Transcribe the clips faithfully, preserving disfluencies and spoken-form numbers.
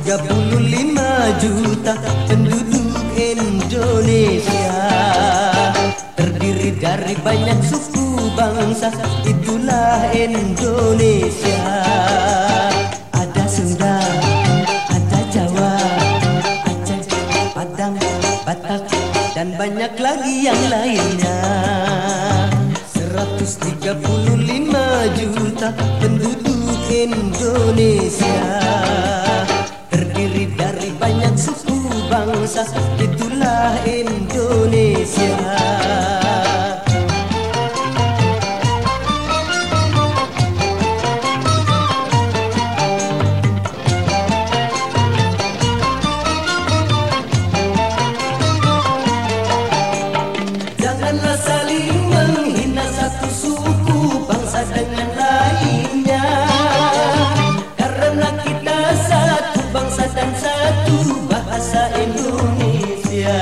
tiga puluh lima juta penduduk Indonesia, terdiri dari banyak suku bangsa, itulah Indonesia. Ada Sunda, ada Jawa, Aceh, Padang, Batak, dan banyak lagi yang lainnya. Seratus tiga puluh lima juta penduduk Indonesia, terdiri dari banyak suku bangsa, itulah Indonesia. Janganlah saling menghina satu suku bangsa dengan lainnya, karena kita satu bangsa dan satu bahasa Indonesia.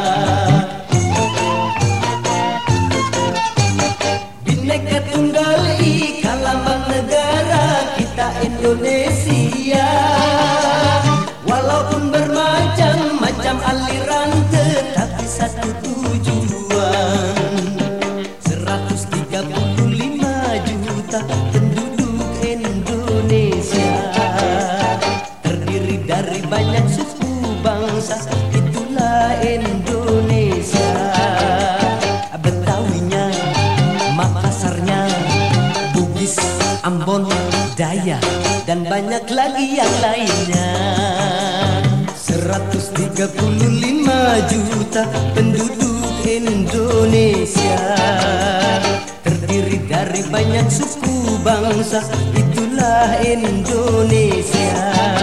Bhinneka Tunggal Ika lambang negara kita Indonesia, walaupun bermacam-macam aliran tetapi satu tujuan. Seratus tiga puluh lima juta penduduk Indonesia, terdiri dari banyak suku bangsa, itulah Indonesia. Betawinya, Makassarnya, Bugis, Ambon, Dayak, dan banyak lagi yang lainnya. Seratus tiga puluh lima juta penduduk Indonesia, terdiri dari banyak suku bangsa, itulah Indonesia.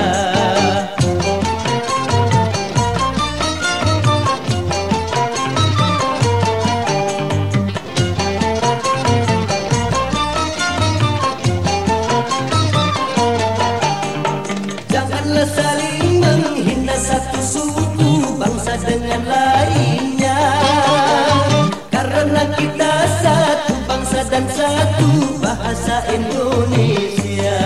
Janganlah saling menghina satu suku bangsa dengan lainnya, karena kita satu bangsa dan satu bahasa Indonesia.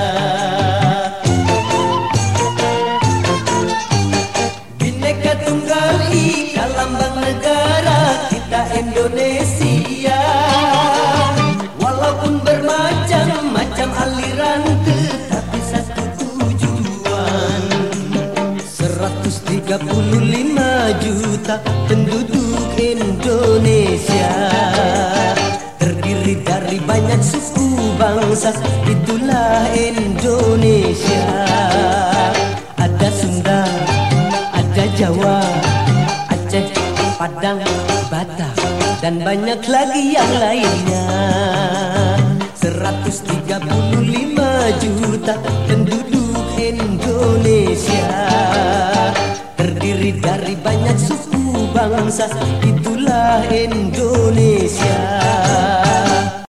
Bhinneka Tunggal Ika lambang negara kita Indonesia, walaupun bermacam-macam aliran tetapi satu tujuan. Seratus tiga puluh lima juta penduduk Indonesia, terdiri dari banyak suku bangsa, itulah Indonesia. Ada Sunda, ada Jawa, Aceh, Padang, Batak, dan banyak lagi yang lainnya. Seratus tiga puluh lima juta penduduk Indonesia, terdiri dari banyak suku bangsa, itulah Indonesia.